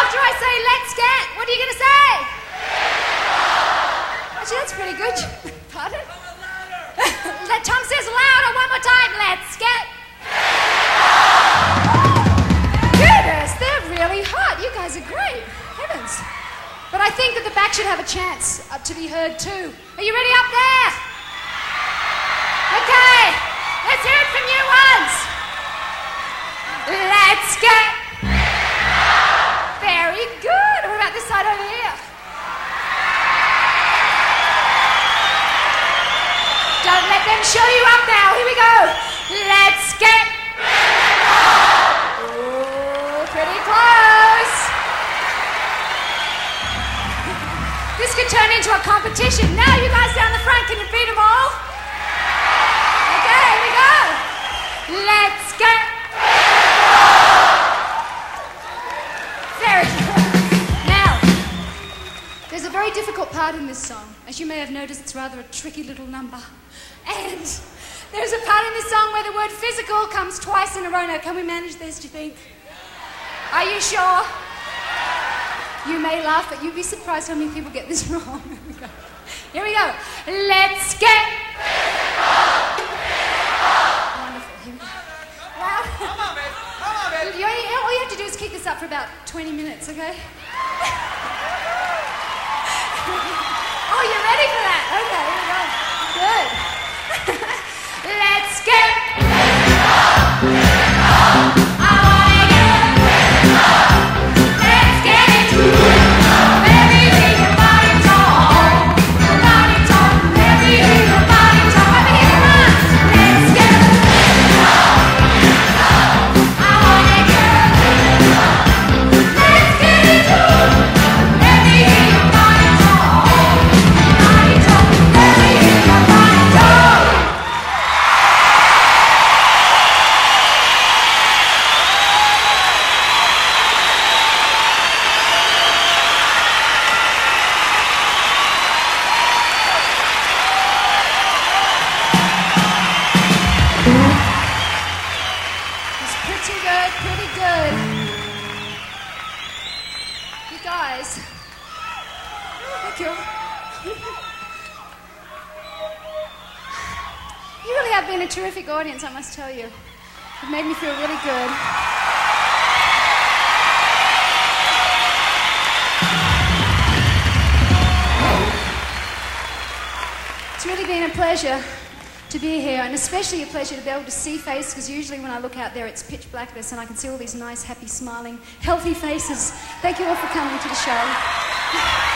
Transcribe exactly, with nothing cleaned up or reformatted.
after I say let's get, what are you going to say? Actually, that's pretty good. Pardon? Let Tom says louder one more time. Let's get. Goodness, they're really hot. You guys are great. Heavens. But I think that the back should have a chance uh, to be heard too. Are you ready up there? Okay. Let's hear it from you once. Let's get. Very good. What about this side over here? Don't let them show you up now. Here we go. Let's get. Ooh, pretty close. This could turn into a competition. Now you guys down the front, can you beat them all? Okay, here we go. Let's get. Very good. Now, there's a very difficult part in this song. As you may have noticed, it's rather a tricky little number. And there's a part in this song where the word physical comes twice in a row. Now, can we manage this, do you think? Are you sure? You may laugh, but you'd be surprised how many people get this wrong. Here we go. Here we go. Let's get physical. Wonderful. Here we go. Well, come on, babe. Come on, babe. You, all you have to do is keep this up for about twenty minutes, okay? Oh, you're ready for that? Okay, here we go. Good. Let's get physical. Physical. I wanna get physical. Let's get into it. Everything your body talk. Your body talk. Everything your body talk. Over here, come on. Let's get physical. Physical. I wanna get physical. Let's get into it. Everything your body talk. Body talk. Everything your body talk. It's pretty good, pretty good. You guys. Thank you. You really have been a terrific audience, I must tell you. It made me feel really good. It's really been a pleasure to be here, and especially a pleasure to be able to see faces, because usually when I look out there it's pitch blackness and I can see all these nice, happy, smiling, healthy faces. Thank you all for coming to the show.